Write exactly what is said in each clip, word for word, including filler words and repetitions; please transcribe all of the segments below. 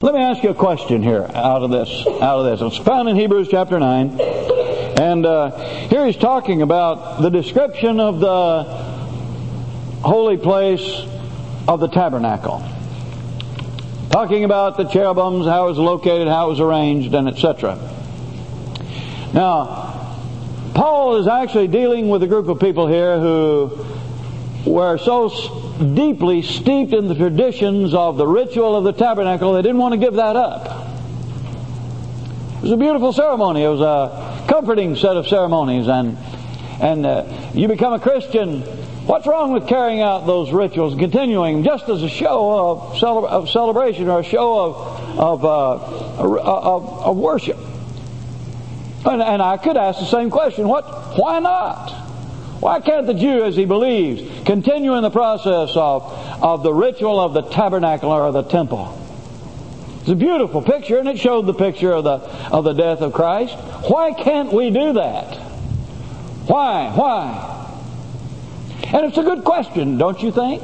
Let me ask you a question here out of this. Out of this, it's found in Hebrews chapter nine, and uh, here he's talking about the description of the holy place of the tabernacle, talking about the cherubims, how it was located, how it was arranged, and et cetera. Now, Paul is actually dealing with a group of people here who were so deeply steeped in the traditions of the ritual of the tabernacle, they didn't want to give that up. It was a beautiful ceremony. It was a comforting set of ceremonies. And and uh, you become a Christian. What's wrong with carrying out those rituals, continuing just as a show of, cele- of celebration or a show of of, uh, of, of worship? And, and I could ask the same question. What? Why not? Why can't the Jew, as he believes, continue in the process of, of the ritual of the tabernacle or the temple? It's a beautiful picture, and it showed the picture of the of the death of Christ. Why can't we do that? Why? Why? And it's a good question, don't you think?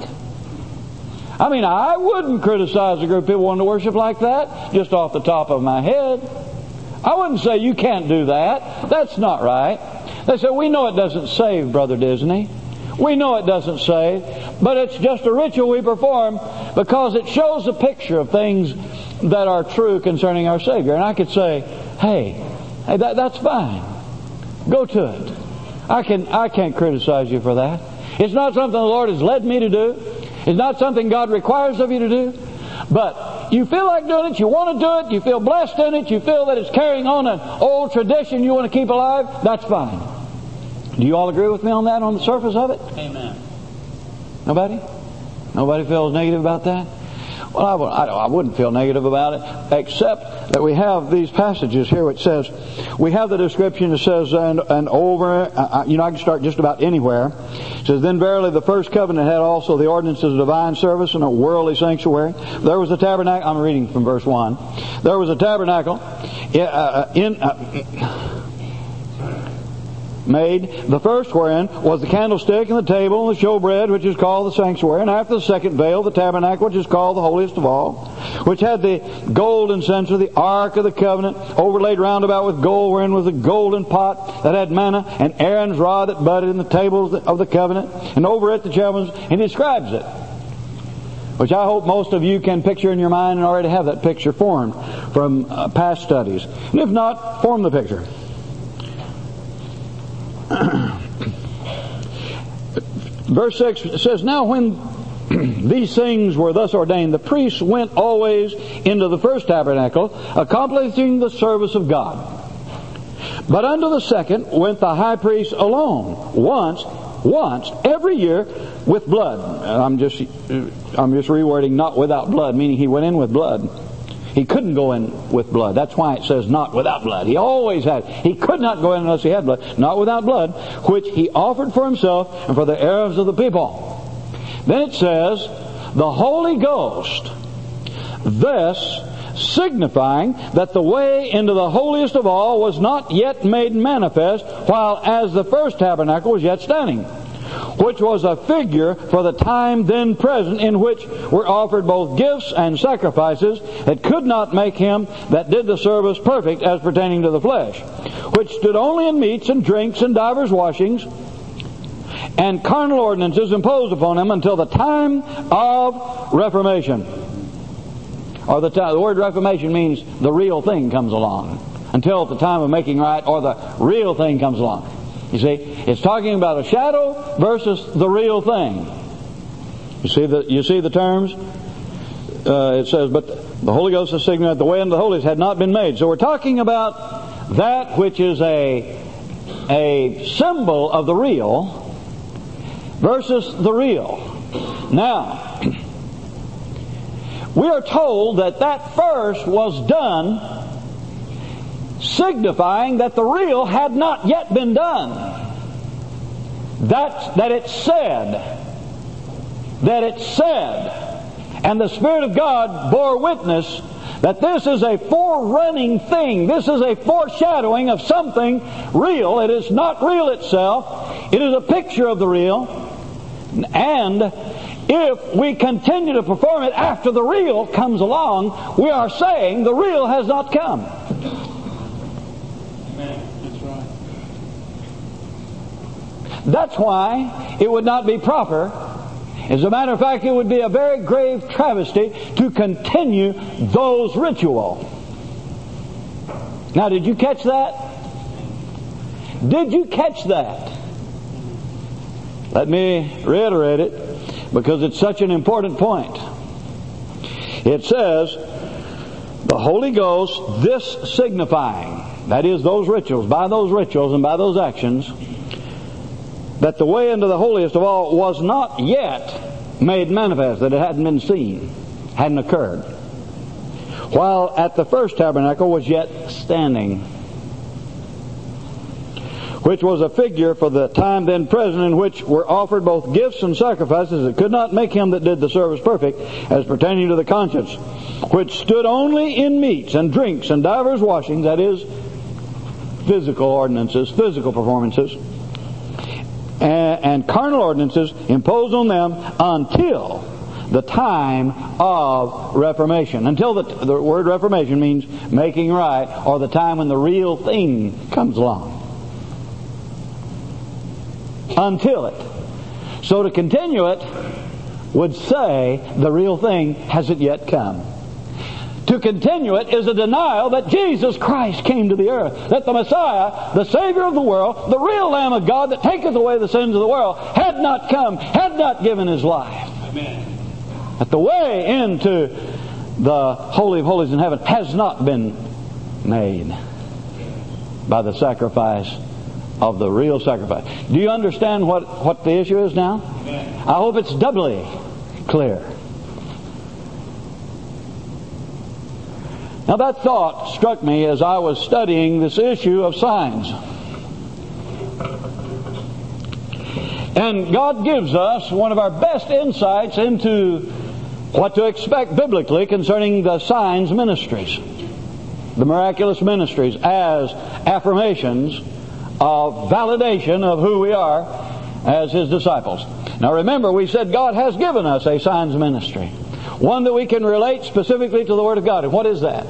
I mean, I wouldn't criticize a group of people wanting to worship like that just off the top of my head. I wouldn't say you can't do that. That's not right. They say, we know it doesn't save, Brother Disney. We know it doesn't save, but it's just a ritual we perform because it shows a picture of things that are true concerning our Savior. And I could say, hey, hey, that, that's fine. Go to it. I can, I can't criticize you for that. It's not something the Lord has led me to do. It's not something God requires of you to do. But you feel like doing it, you want to do it, you feel blessed in it, you feel that it's carrying on an old tradition you want to keep alive, that's fine. Do you all agree with me on that, on the surface of it? Amen. Nobody? Nobody feels negative about that? Well, I, would, I, I wouldn't feel negative about it, except that we have these passages here which says, we have the description that says, and, and over, uh, you know, I can start just about anywhere. It says, then verily the first covenant had also the ordinances of divine service and a worldly sanctuary. There was a tabernacle, I'm reading from verse one. There was a tabernacle in, uh, in uh, made, the first wherein was the candlestick and the table and the showbread, which is called the sanctuary, and after the second veil, the tabernacle, which is called the holiest of all, which had the golden censer, the ark of the covenant, overlaid round about with gold, wherein was a golden pot that had manna, and Aaron's rod that budded in the tables of the covenant, and over it the cherubims, and he describes it, which I hope most of you can picture in your mind and already have that picture formed from uh, past studies. And if not, form the picture. Verse six says, now when these things were thus ordained, the priests went always into the first tabernacle, accomplishing the service of God. But unto the second went the high priest alone, once, once every year with blood. I'm just, I'm just rewording not without blood, meaning he went in with blood. He couldn't go in with blood. That's why it says not without blood. He always had. He could not go in unless he had blood. Not without blood, which he offered for himself and for the errors of the people. Then it says, the Holy Ghost, thus signifying that the way into the holiest of all was not yet made manifest, while as the first tabernacle was yet standing, which was a figure for the time then present, in which were offered both gifts and sacrifices that could not make him that did the service perfect as pertaining to the flesh, which stood only in meats and drinks and divers washings and carnal ordinances imposed upon him until the time of reformation. Or the, time, the word reformation means the real thing comes along. Until the time of making right, or the real thing comes along. You see, it's talking about a shadow versus the real thing. You see the you see the terms? Uh, it says, but the Holy Ghost is signaling that the way into the holies had not been made. So we're talking about that which is a a symbol of the real versus the real. Now, we are told that that first was done signifying that the real had not yet been done. That, that it said, that it said, and the Spirit of God bore witness that this is a forerunning thing. This is a foreshadowing of something real. It is not real itself. It is a picture of the real. And if we continue to perform it after the real comes along, we are saying the real has not come. Amen. That's right. That's why it would not be proper. As a matter of fact, it would be a very grave travesty to continue those rituals. Now, did you catch that? Did you catch that? Let me reiterate it, because it's such an important point. It says, the Holy Ghost, this signifying, that is, those rituals, by those rituals and by those actions, that the way into the holiest of all was not yet made manifest, that it hadn't been seen, hadn't occurred, while at the first tabernacle was yet standing, which was a figure for the time then present, in which were offered both gifts and sacrifices that could not make him that did the service perfect, as pertaining to the conscience, which stood only in meats and drinks and divers washings, that is, physical ordinances, physical performances, and, and carnal ordinances imposed on them until the time of Reformation. Until the, the word Reformation means making right, or the time when the real thing comes along. Until it. So to continue it would say the real thing hasn't yet come. To continue it is a denial that Jesus Christ came to the earth, that the Messiah, the Savior of the world, the real Lamb of God that taketh away the sins of the world, had not come, had not given His life. Amen. That the way into the Holy of Holies in heaven has not been made by the sacrifice of the real sacrifice. Do you understand what, what the issue is now? Amen. I hope it's doubly clear. Now that thought struck me as I was studying this issue of signs. And God gives us one of our best insights into what to expect biblically concerning the signs ministries, the miraculous ministries, as affirmations of validation of who we are as His disciples. Now remember, we said God has given us a signs ministry, one that we can relate specifically to the Word of God. And what is that?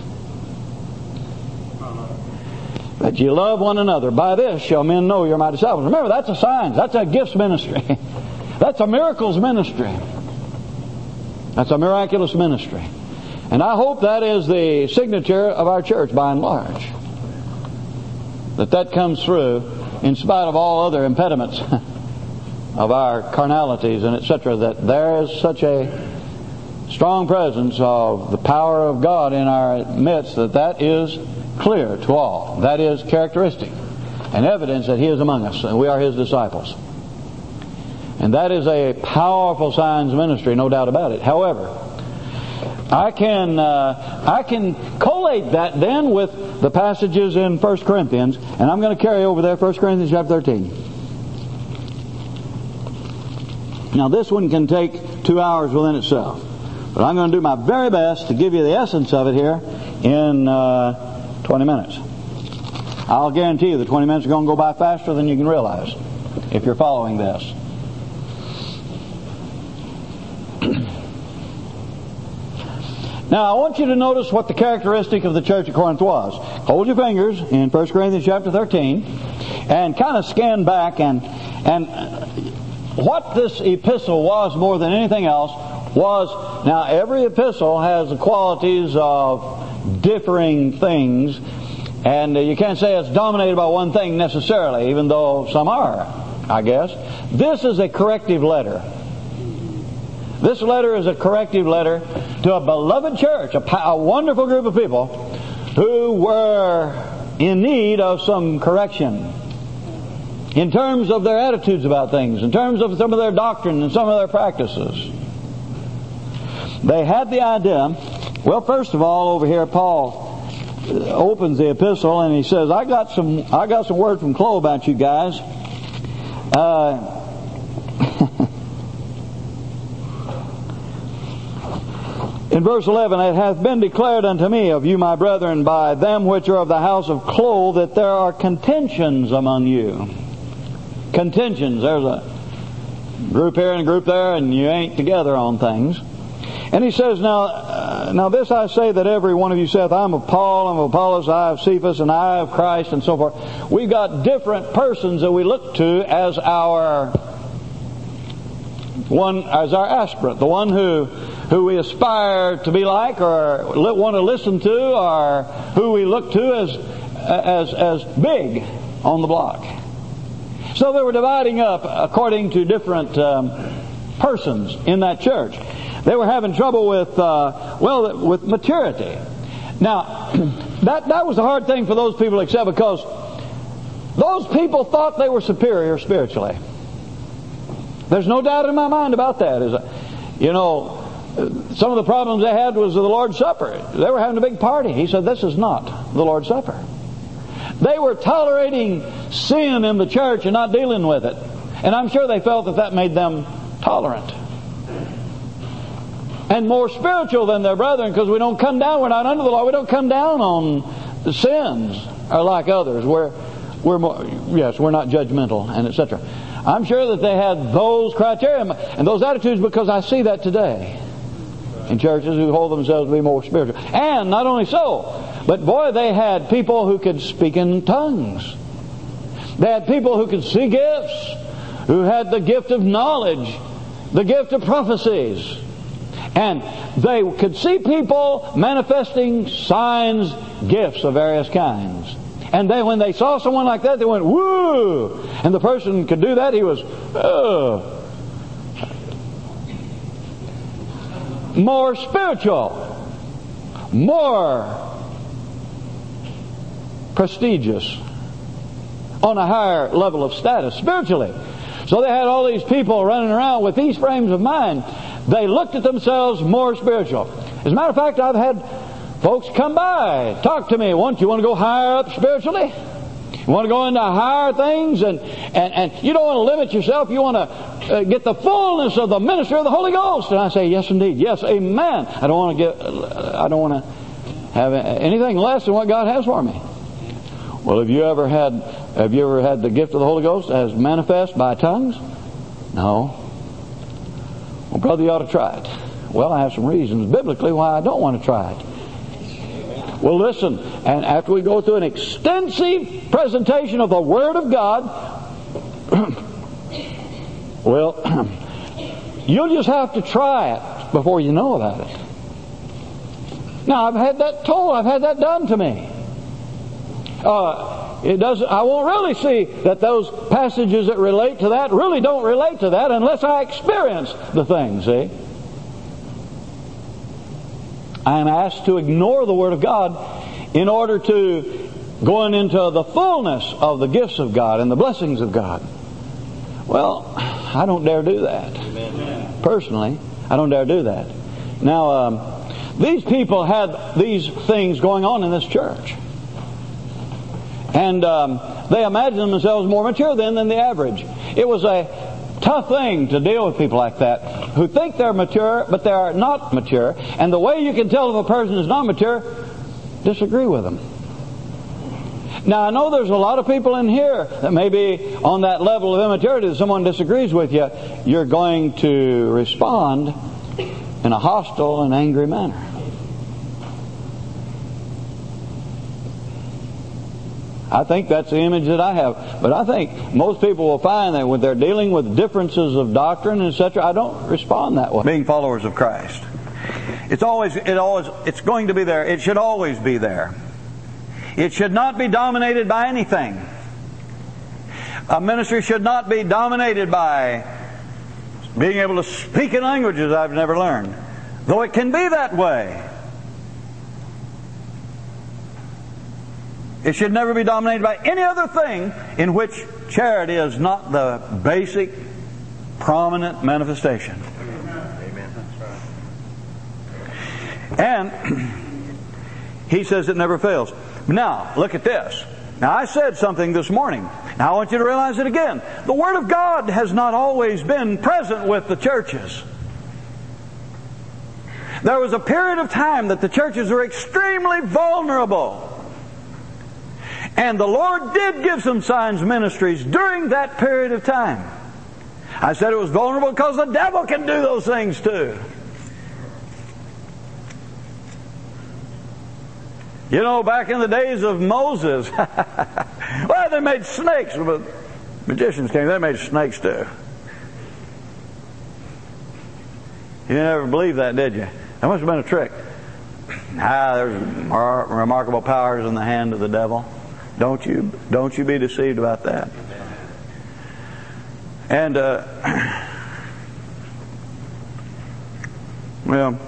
That you love one another. By this shall men know you're my disciples. Remember, that's a signs. That's a gifts ministry. That's a miracles ministry. That's a miraculous ministry. And I hope that is the signature of our church by and large. That that comes through in spite of all other impediments of our carnalities and et cetera. That there is such a strong presence of the power of God in our midst that that is clear to all. That is characteristic and evidence that He is among us and we are His disciples. And that is a powerful signs ministry, no doubt about it. However, I can uh, I can collate that then with the passages in First Corinthians, and I'm going to carry over there First Corinthians chapter thirteen. Now this one can take two hours within itself, but I'm going to do my very best to give you the essence of it here in uh, twenty minutes. I'll guarantee you the twenty minutes are going to go by faster than you can realize if you're following this. Now, I want you to notice what the characteristic of the church at Corinth was. Hold your fingers in First Corinthians chapter thirteen and kind of scan back, and and what this epistle was more than anything else was, now every epistle has the qualities of differing things, and you can't say it's dominated by one thing necessarily, even though some are, I guess. This is a corrective letter. This letter is a corrective letter to a beloved church, a, a wonderful group of people who were in need of some correction in terms of their attitudes about things, in terms of some of their doctrine and some of their practices. They had the idea, well, first of all, over here Paul opens the epistle and he says, I got some I got some word from Chloe about you guys. Uh In verse eleven, it hath been declared unto me of you, my brethren, by them which are of the house of Chloe, that there are contentions among you. Contentions. There's a group here and a group there, and you ain't together on things. And he says, now, uh, now this I say, that every one of you saith, I'm of Paul, I'm of Apollos, I of Cephas, and I of Christ, and so forth. We've got different persons that we look to as our one, as our aspirant, the one who who we aspire to be like, or want to listen to, or who we look to as as as big on the block. So they were dividing up according to different um, persons in that church. They were having trouble with, uh, well, with maturity. Now, that that was the hard thing for those people to accept, because those people thought they were superior spiritually. There's no doubt in my mind about that. Is, you know, some of the problems they had was the Lord's Supper. They were having a big party. He said, this is not the Lord's Supper. They were tolerating sin in the church and not dealing with it. And I'm sure they felt that that made them tolerant and more spiritual than their brethren, because we don't come down, we're not under the law, we don't come down on the sins or like others. We're, we're more, yes, we're not judgmental, and et cetera. I'm sure that they had those criteria and those attitudes, because I see that today in churches who hold themselves to be more spiritual. And not only so, but boy, they had people who could speak in tongues. They had people who could see gifts, who had the gift of knowledge, the gift of prophecies. And they could see people manifesting signs, gifts of various kinds. And then when they saw someone like that, they went, woo! And the person could do that, he was, oh. More spiritual. More prestigious. On a higher level of status spiritually. So they had all these people running around with these frames of mind. They looked at themselves more spiritual. As a matter of fact, I've had folks come by, talk to me. Want you want to go higher up spiritually? You want to go into higher things, and and, and you don't want to limit yourself. You want to uh, get the fullness of the ministry of the Holy Ghost. And I say, yes, indeed, yes, amen. I don't want to get, I don't want to have anything less than what God has for me. Well, have you ever had, have you ever had the gift of the Holy Ghost as manifest by tongues? No. Well, brother, you ought to try it. Well, I have some reasons biblically why I don't want to try it. Well, listen, and after we go through an extensive presentation of the Word of God, well, you'll just have to try it before you know about it. Now, I've had that told, I've had that done to me. Uh, it doesn't. I won't really see that those passages that relate to that really don't relate to that unless I experience the thing. See, I am asked to ignore the Word of God in order to go into the fullness of the gifts of God and the blessings of God. Well, I don't dare do that. Amen. Personally, I don't dare do that. Now, um, these people had these things going on in this church. And um, they imagined themselves more mature then than the average. It was a tough thing to deal with people like that, who think they're mature, but they are not mature. And the way you can tell if a person is not mature, disagree with them. Now, I know there's a lot of people in here that may be on that level of immaturity. If someone disagrees with you, you're going to respond in a hostile and angry manner. I think that's the image that I have. But I think most people will find that when they're dealing with differences of doctrine, et cetera, I don't respond that way. Being followers of Christ, it's always, it always, it's going to be there. It should always be there. It should not be dominated by anything. A ministry should not be dominated by being able to speak in languages I've never learned, though it can be that way. It should never be dominated by any other thing in which charity is not the basic, prominent manifestation. Amen. That's right. And he says it never fails. Now, look at this. Now, I said something this morning. Now, I want you to realize it again. The Word of God has not always been present with the churches. There was a period of time that the churches were extremely vulnerable. And the Lord did give some signs ministries during that period of time. I said it was vulnerable because the devil can do those things too. You know, back in the days of Moses, well, they made snakes, but magicians came, they made snakes too. You never believed that, did you? That must have been a trick. Ah, there's remarkable powers in the hand of the devil. Don't you, don't you be deceived about that. And, uh, well,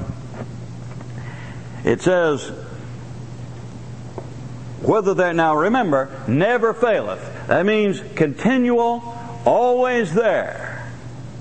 it says, whether there, now remember, never faileth. That means continual, always there.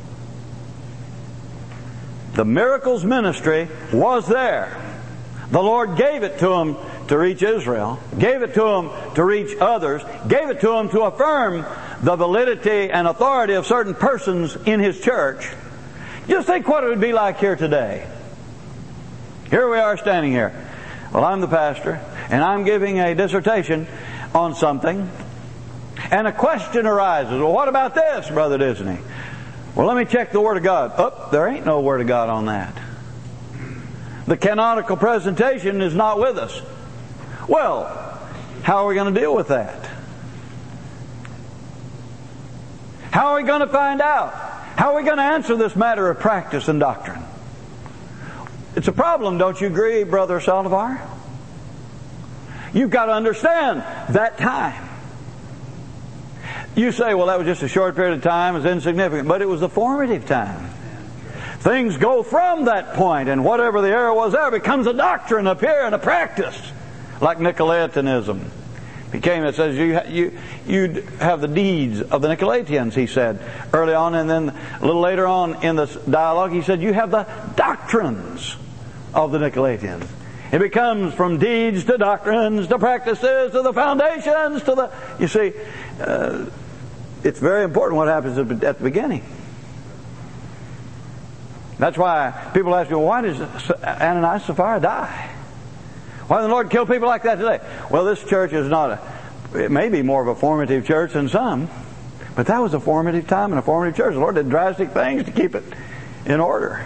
The miracles ministry was there. The Lord gave it to them to reach Israel, gave it to them to reach others, gave it to them to affirm the validity and authority of certain persons in His church. Just think what it would be like here today. Here we are standing here. Well, I'm the pastor, and I'm giving a dissertation on something, and a question arises. Well, what about this, Brother Disney? Well, let me check the Word of God. Oh, there ain't no Word of God on that. The canonical presentation is not with us. Well, how are we going to deal with that? How are we going to find out? How are we going to answer this matter of practice and doctrine? It's a problem, don't you agree, Brother Saldivar? You've got to understand that time. You say, well, that was just a short period of time, it's insignificant, but it was a formative time. Things go from that point, and whatever the error was there becomes a doctrine up here and a practice. Like Nicolaitanism became, it says you you you have the deeds of the Nicolaitans, he said early on, and then a little later on in this dialogue he said you have the doctrines of the Nicolaitans. It becomes from deeds to doctrines to practices to the foundations to the, you see, uh, it's very important what happens at the beginning. That's why people ask me, well, why does Ananias and Sapphira die? Why did the Lord kill people like that today? Well, this church is not a, it may be more of a formative church than some, but that was a formative time and a formative church. The Lord did drastic things to keep it in order.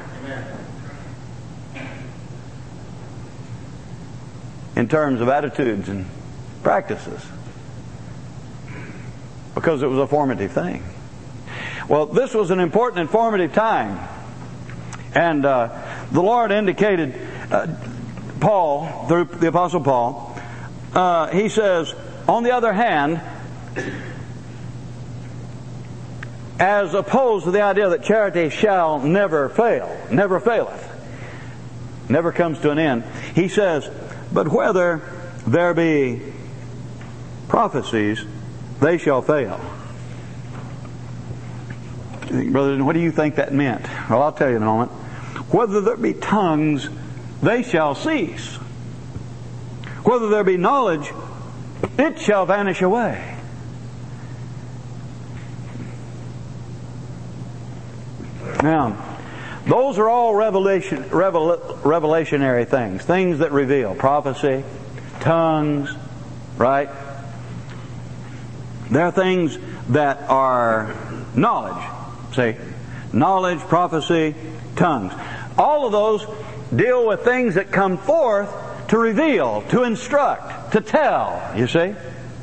In terms of attitudes and practices. Because it was a formative thing. Well, this was an important and formative time. And uh, the Lord indicated, uh, Paul, through the Apostle Paul, uh, he says, on the other hand, as opposed to the idea that charity shall never fail, never faileth, never comes to an end, he says, but whether there be prophecies, they shall fail. Brother, what do you think that meant? Well, I'll tell you in a moment. Whether there be tongues, they shall cease. Whether there be knowledge, it shall vanish away. Now, those are all revelation, revel, revelationary things. Things that reveal. Prophecy, tongues, right? There are things that are knowledge. See? Knowledge, prophecy, tongues. All of those deal with things that come forth to reveal, to instruct, to tell, you see?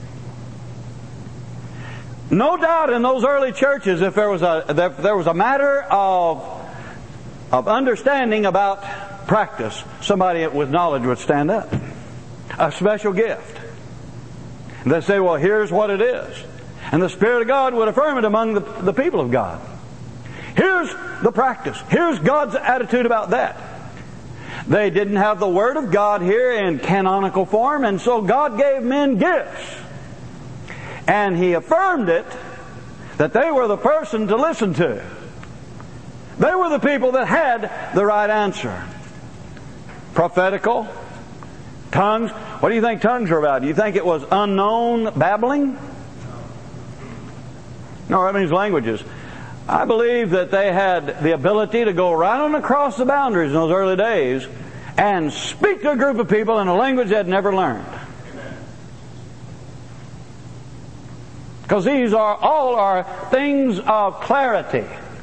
No doubt in those early churches, if there was a if there was a matter of of understanding about practice, somebody with knowledge would stand up. A special gift. And they'd say, well, here's what it is. And the Spirit of God would affirm it among the, the people of God. Here's the practice. Here's God's attitude about that. They didn't have the Word of God here in canonical form, and so God gave men gifts. And He affirmed it that they were the person to listen to. They were the people that had the right answer. Prophetical, tongues. What do you think tongues are about? Do you think it was unknown babbling? No, that means languages. I believe that they had the ability to go right on across the boundaries in those early days and speak to a group of people in a language they had never learned. Because these are all are things of clarity.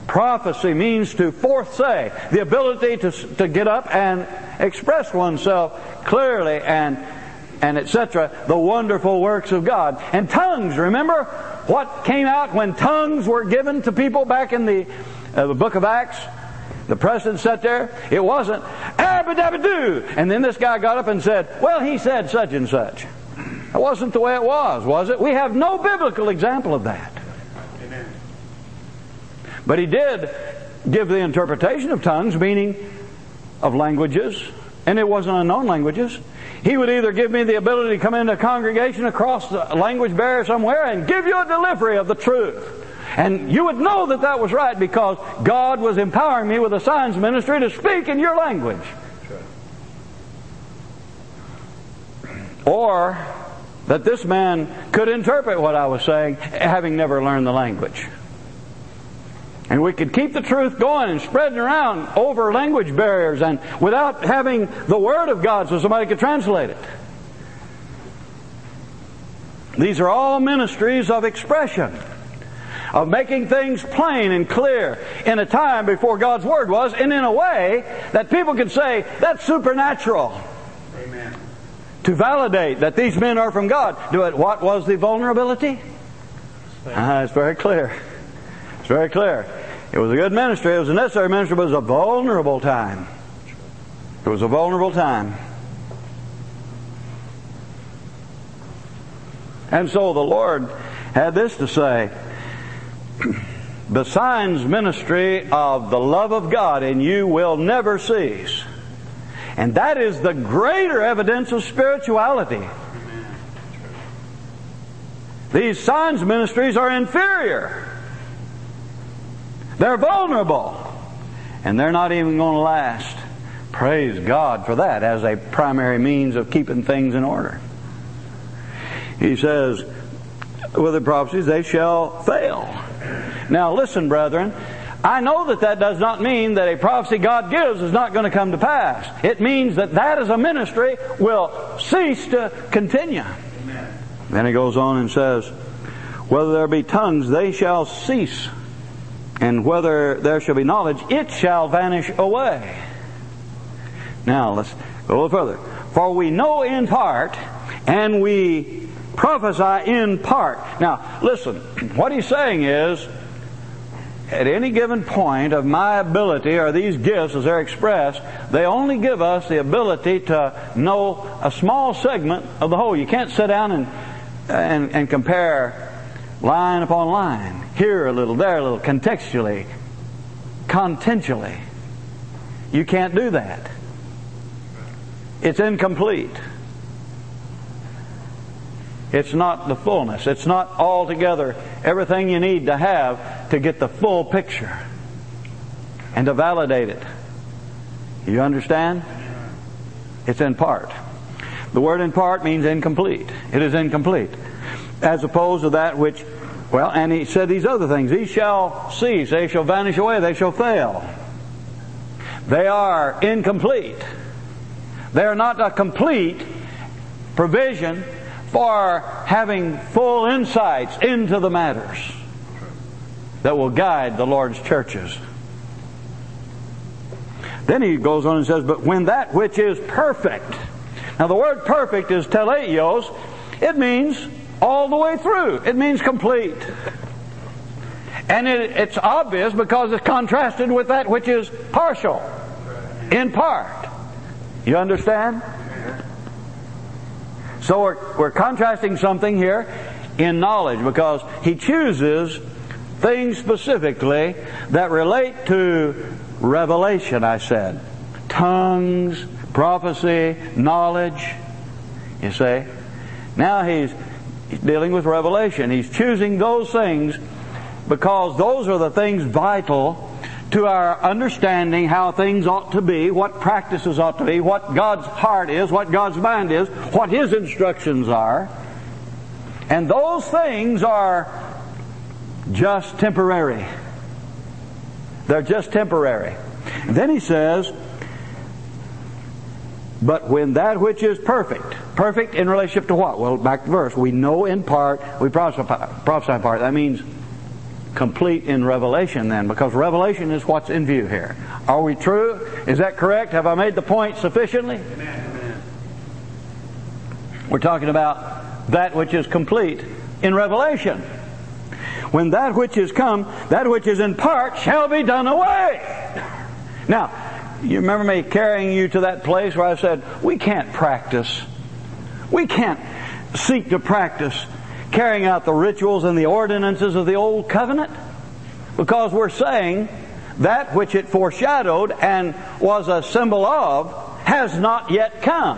Prophecy means to forthsay, the ability to, to get up and express oneself clearly and, and et cetera, the wonderful works of God. And tongues, remember what came out when tongues were given to people back in the, uh, the book of Acts? The president sat there. It wasn't, abba-dabba-doo. And then this guy got up and said, well, he said such and such. That wasn't the way it was, was it? We have no biblical example of that. Amen. But he did give the interpretation of tongues, meaning of languages, and it wasn't unknown languages. He would either give me the ability to come into a congregation across the language barrier somewhere and give you a delivery of the truth. And you would know that that was right because God was empowering me with a signs ministry to speak in your language. Or that this man could interpret what I was saying, having never learned the language. And we could keep the truth going and spreading around over language barriers and without having the Word of God so somebody could translate it. These are all ministries of expression, of making things plain and clear in a time before God's Word was, and in a way that people could say, that's supernatural. Amen. To validate that these men are from God. Do it. What was the vulnerability? Uh, it's very clear. It's very clear. It was a good ministry. It was a necessary ministry, but it was a vulnerable time. It was a vulnerable time. And so the Lord had this to say, the signs ministry of the love of God in you will never cease. And that is the greater evidence of spirituality. These signs ministries are inferior. They're vulnerable. And they're not even going to last. Praise God for that as a primary means of keeping things in order. He says, with the prophecies, they shall fail. Now listen, brethren, I know that that does not mean that a prophecy God gives is not going to come to pass. It means that that as a ministry will cease to continue. Amen. Then he goes on and says, whether there be tongues, they shall cease. And whether there shall be knowledge, it shall vanish away. Now let's go a little further. For we know in part, and we prophesy in part. Now listen, what he's saying is, at any given point of my ability, or these gifts as they're expressed, they only give us the ability to know a small segment of the whole. You can't sit down and and, and compare line upon line, here a little, there a little, contextually, contentially. You can't do that. It's incomplete. It's not the fullness. It's not altogether everything you need to have to get the full picture and to validate it. You understand? It's in part. The word in part means incomplete. It is incomplete. As opposed to that which, well, and he said these other things. These shall cease. They shall vanish away. They shall fail. They are incomplete. They are not a complete provision for having full insights into the matters that will guide the Lord's churches. Then he goes on and says, but when that which is perfect. Now the word perfect is teleios. It means all the way through. It means complete. And it, it's obvious because it's contrasted with that which is partial, in part. You understand? So we're, we're contrasting something here in knowledge because he chooses things specifically that relate to revelation, I said. Tongues, prophecy, knowledge. You see? Now he's, he's dealing with revelation. He's choosing those things because those are the things vital to our understanding how things ought to be, what practices ought to be, what God's heart is, what God's mind is, what His instructions are. And those things are just temporary. They're just temporary. And then he says, but when that which is perfect, perfect in relationship to what? Well, back to the verse. We know in part, we prophesy, prophesy in part. That means complete in revelation then, because revelation is what's in view here. Are we true? Is that correct? Have I made the point sufficiently? Amen. We're talking about that which is complete in revelation. When that which is come, that which is in part shall be done away. Now, you remember me carrying you to that place where I said, we can't practice. We can't seek to practice carrying out the rituals and the ordinances of the Old Covenant, because we're saying that which it foreshadowed and was a symbol of has not yet come.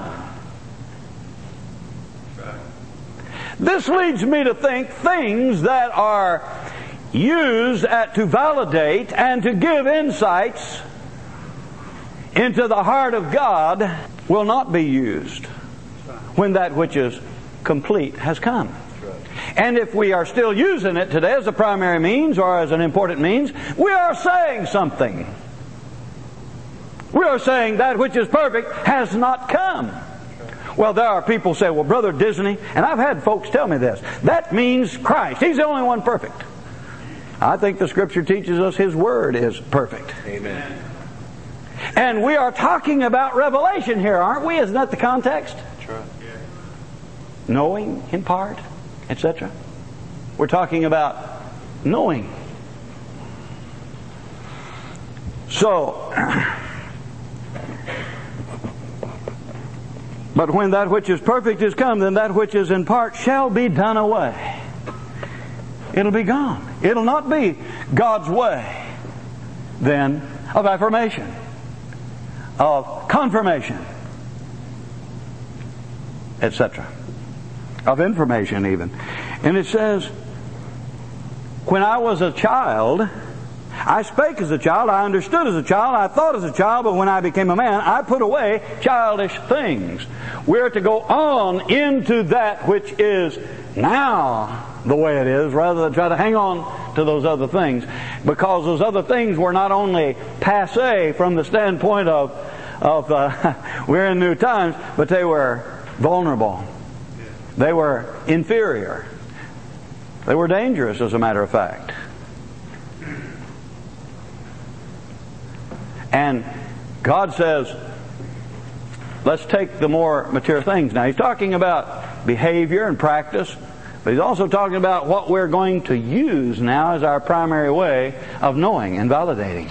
This leads me to think things that are used at, to validate and to give insights into the heart of God will not be used when that which is complete has come. And if we are still using it today as a primary means or as an important means, we are saying something. We are saying that which is perfect has not come. Well, there are people who say, well, Brother Disney, and I've had folks tell me this, that means Christ. He's the only one perfect. I think the Scripture teaches us His Word is perfect. Amen. And we are talking about revelation here, aren't we? Isn't that the context? That's right. Yeah. Knowing in part, et cetera. We're talking about knowing. So, but when that which is perfect is come, then that which is in part shall be done away. It'll be gone. It'll not be God's way, then, of affirmation, of confirmation, et cetera, of information even. And it says, when I was a child, I spake as a child, I understood as a child, I thought as a child, but when I became a man, I put away childish things. We're to go on into that which is now the way it is, rather than try to hang on to those other things, because those other things were not only passé from the standpoint of, of uh, we're in new times, but they were vulnerable. They were inferior. They were dangerous, as a matter of fact. And God says, let's take the more material things. Now, He's talking about behavior and practice, but He's also talking about what we're going to use now as our primary way of knowing and validating.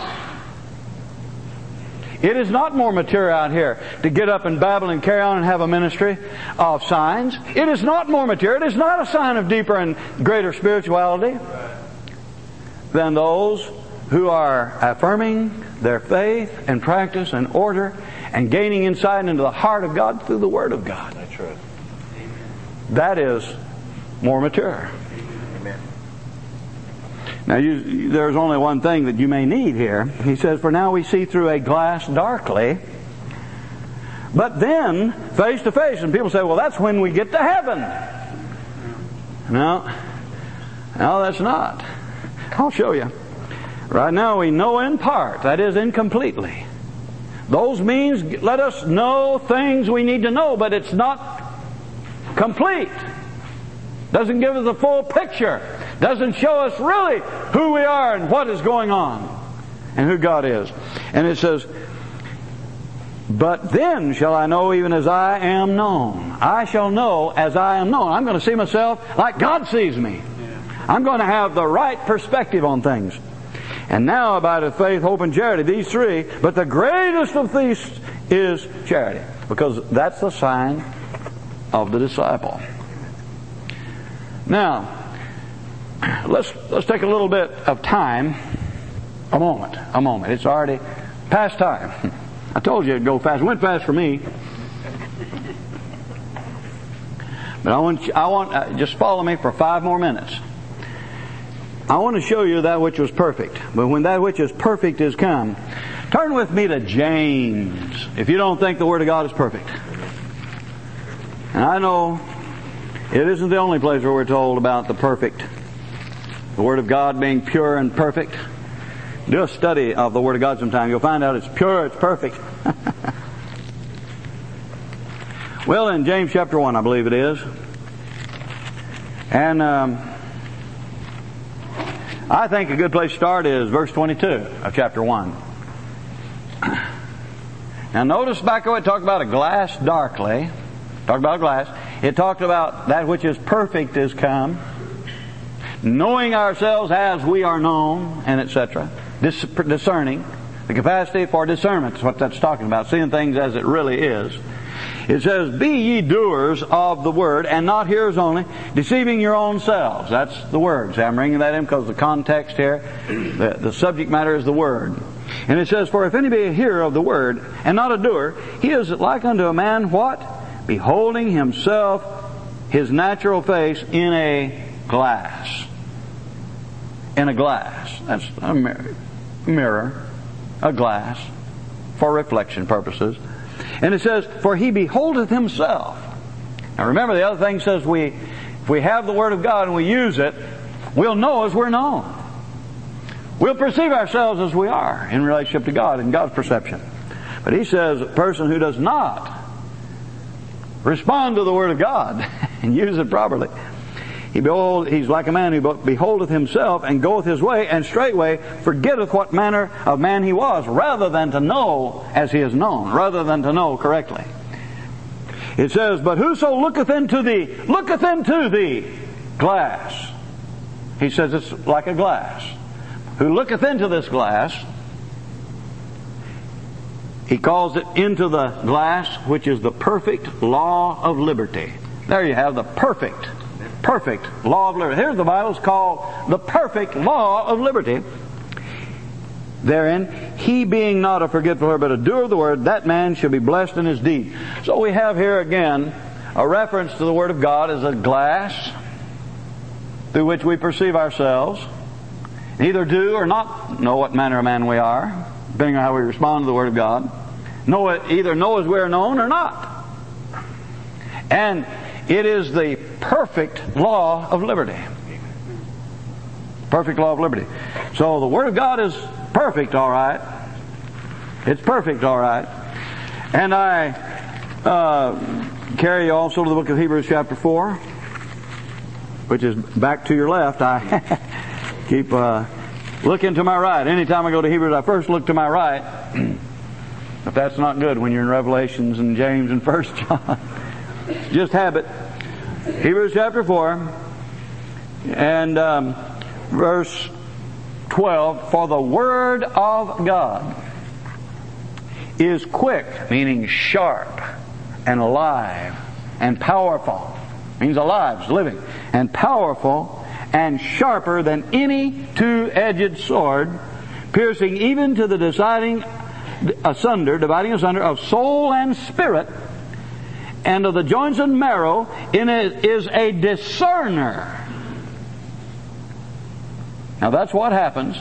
It is not more material out here to get up and babble and carry on and have a ministry of signs. It is not more material. It is not a sign of deeper and greater spirituality than those who are affirming their faith and practice and order and gaining insight into the heart of God through the Word of God. That's right. That is more mature. Amen. Now, you, there's only one thing that you may need here. He says, for now we see through a glass darkly, but then face to face. And people say, well, that's when we get to heaven. No, no, that's not. I'll show you. Right now we know in part, that is, incompletely. Those means let us know things we need to know, but it's not complete. Doesn't give us a full picture. Doesn't show us really who we are and what is going on and who God is. And it says, but then shall I know even as I am known. I shall know as I am known. I'm going to see myself like God sees me. I'm going to have the right perspective on things. And now abideth faith, hope, and charity, these three. But the greatest of these is charity, because that's the sign of the disciple. Now, let's let's take a little bit of time, a moment, a moment. It's already past time. I told you it'd go fast. It went fast for me. But I want you, I want uh, just follow me for five more minutes. I want to show you that which was perfect. But when that which is perfect is come, turn with me to James, if you don't think the Word of God is perfect. And I know it isn't the only place where we're told about the perfect, the Word of God being pure and perfect. Do a study of the Word of God sometime. You'll find out it's pure, it's perfect. Well, in James chapter one, I believe it is. And um, I think a good place to start is verse twenty-two of chapter one. Now notice back when it talked about a glass darkly, talked about a glass, it talked about that which is perfect is come, knowing ourselves as we are known, and et cetera. Dis- discerning, the capacity for discernment is what that's talking about, seeing things as it really is. It says, be ye doers of the word, and not hearers only, deceiving your own selves. That's the word. See, I'm bringing that in because the context here, the, the subject matter is the word. And it says, for if any be a hearer of the word, and not a doer, he is like unto a man, what? Beholding himself, his natural face, in a glass. In a glass. That's a mirror. mirror a glass, for reflection purposes. And it says, for he beholdeth himself. Now remember, the other thing says, we, if we have the Word of God and we use it, we'll know as we're known. We'll perceive ourselves as we are in relationship to God, in God's perception. But he says, a person who does not respond to the Word of God and use it properly, he behold, he's like a man who beholdeth himself and goeth his way, and straightway forgetteth what manner of man he was, rather than to know as he is known, rather than to know correctly. It says, but whoso looketh into the, looketh into the glass. He says it's like a glass. Who looketh into this glass, he calls it into the glass, which is the perfect law of liberty. There you have the perfect Perfect law of liberty. Here's the Bible's called the perfect law of liberty. Therein, he being not a forgetful but a doer of the word, that man shall be blessed in his deed. So we have here again a reference to the Word of God as a glass through which we perceive ourselves, either do or not know what manner of man we are, depending on how we respond to the Word of God. Know it, either know as we are known or not. And it is the perfect law of liberty. Perfect law of liberty. So the Word of God is perfect, all right. It's perfect, all right. And I uh, carry you also to the book of Hebrews chapter four, which is back to your left. I keep uh, looking to my right. Anytime I go to Hebrews, I first look to my right. But that's not good when you're in Revelations and James and First John. Just habit. Hebrews chapter four and um, verse twelve. For the Word of God is quick, meaning sharp and alive and powerful. Means alive, it's living. And powerful and sharper than any two-edged sword, piercing even to the deciding asunder, dividing asunder of soul and spirit, and of the joints and marrow, in it is a discerner. Now that's what happens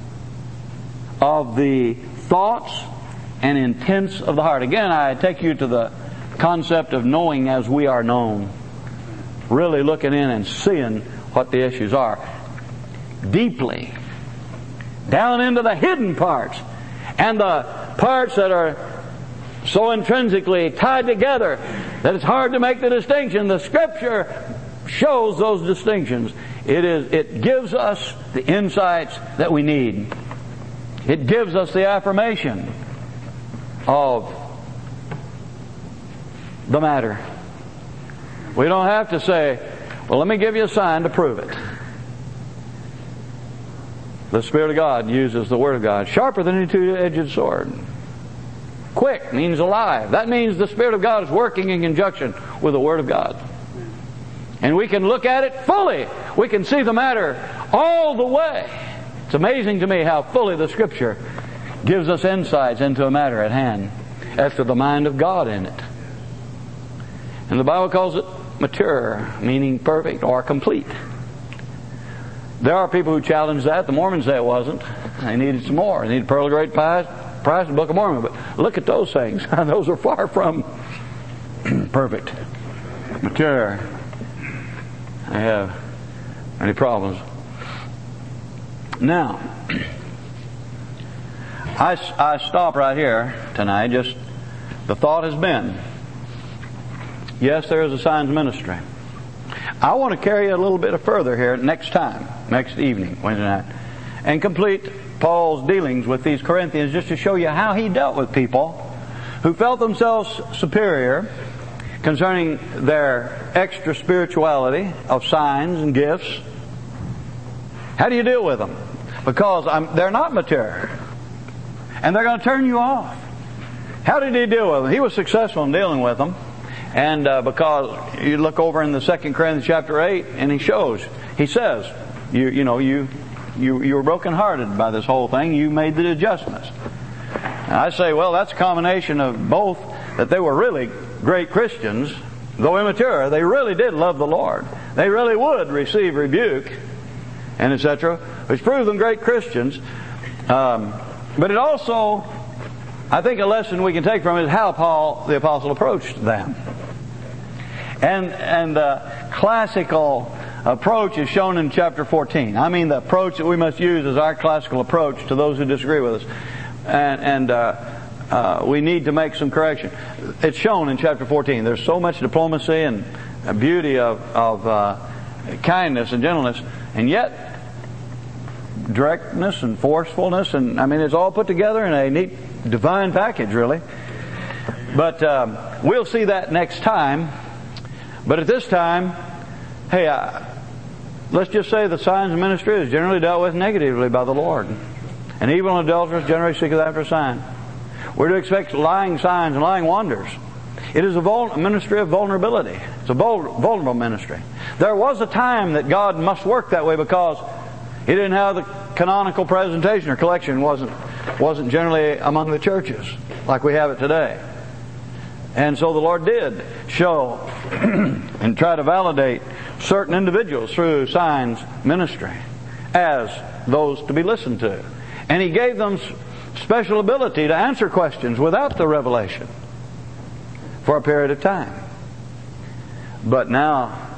of the thoughts and intents of the heart. Again, I take you to the concept of knowing as we are known. Really looking in and seeing what the issues are. Deeply. Down into the hidden parts. And the parts that are so intrinsically tied together that it's hard to make the distinction. The Scripture shows those distinctions. It is, it gives us the insights that we need. It gives us the affirmation of the matter. We don't have to say, well, let me give you a sign to prove it. The Spirit of God uses the Word of God, sharper than any two-edged sword. Quick means alive. That means the Spirit of God is working in conjunction with the Word of God. And we can look at it fully. We can see the matter all the way. It's amazing to me how fully the Scripture gives us insights into a matter at hand as to the mind of God in it. And the Bible calls it mature, meaning perfect or complete. There are people who challenge that. The Mormons say it wasn't. They needed some more. They needed Pearl of Great Price, price in the Book of Mormon. But look at those things. Those are far from perfect. Mature. They have many problems. Now, I, I stop right here tonight. Just the thought has been, yes, there is a signs ministry. I want to carry it a little bit further here next time, next evening, Wednesday night, and complete Paul's dealings with these Corinthians just to show you how he dealt with people who felt themselves superior concerning their extra spirituality of signs and gifts. How do you deal with them? Because I'm, they're not mature. And they're going to turn you off. How did he deal with them? He was successful in dealing with them. And uh, because you look over in the Second Corinthians chapter eight, and he shows, he says, you you know, you you you were brokenhearted by this whole thing. You made the adjustments. And I say, well, that's a combination of both, that they were really great Christians, though immature. They really did love the Lord. They really would receive rebuke, and et cetera, which proved them great Christians. Um, but it also, I think, a lesson we can take from it is how Paul the Apostle approached them. And and the classical approach is shown in chapter fourteen. I mean, the approach that we must use is our classical approach to those who disagree with us. And, and uh, uh, we need to make some correction. It's shown in chapter fourteen. There's so much diplomacy and beauty of, of uh, kindness and gentleness, and yet directness and forcefulness, and I mean, it's all put together in a neat divine package, really. But um, we'll see that next time. But at this time, hey, uh, let's just say the signs of ministry is generally dealt with negatively by the Lord. And evil and adulterers generally seeketh after a sign. We're to expect lying signs and lying wonders. It is a vul- ministry of vulnerability. It's a vul- vulnerable ministry. There was a time that God must work that way because He didn't have the canonical presentation or collection. wasn't wasn't generally among the churches like we have it today. And so the Lord did show and try to validate certain individuals through signs ministry as those to be listened to. And He gave them special ability to answer questions without the revelation for a period of time. But now,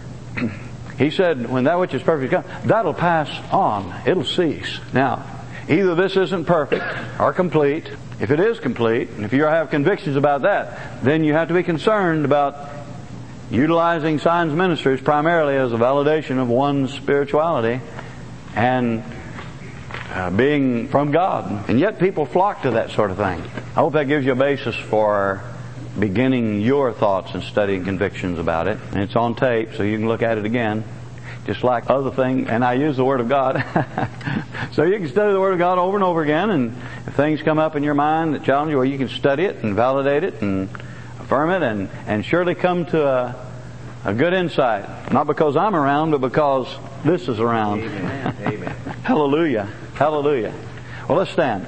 He said, when that which is perfect comes, that'll pass on. It'll cease. Now, either this isn't perfect or complete. If it is complete, and if you have convictions about that, then you have to be concerned about utilizing signs ministries primarily as a validation of one's spirituality and uh, being from God. And yet people flock to that sort of thing. I hope that gives you a basis for beginning your thoughts and studying convictions about it. And it's on tape, so you can look at it again. Just like other things, and I use the Word of God. So you can study the Word of God over and over again, and if things come up in your mind that challenge you, well, you can study it and validate it and affirm it and, and surely come to a, a good insight. Not because I'm around, but because this is around. Amen. Amen. Hallelujah. Hallelujah. Well, let's stand.